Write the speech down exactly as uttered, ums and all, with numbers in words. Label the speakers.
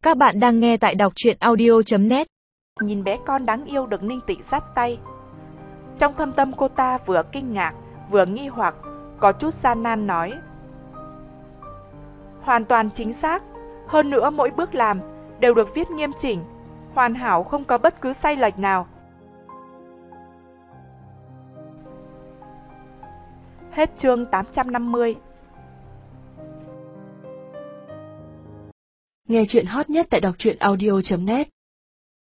Speaker 1: Các bạn đang nghe tại đọc truyện audio chấm net.
Speaker 2: Nhìn bé con đáng yêu được Ninh Tịnh dắt tay. Trong thâm tâm cô ta vừa kinh ngạc, vừa nghi hoặc, có chút gian nan nói. Hoàn toàn chính xác, hơn nữa mỗi bước làm đều được viết nghiêm chỉnh, hoàn hảo không có bất cứ sai lệch nào. Hết chương tám trăm năm mươi.
Speaker 1: Nghe truyện hot nhất tại đọc truyện audio chấm net.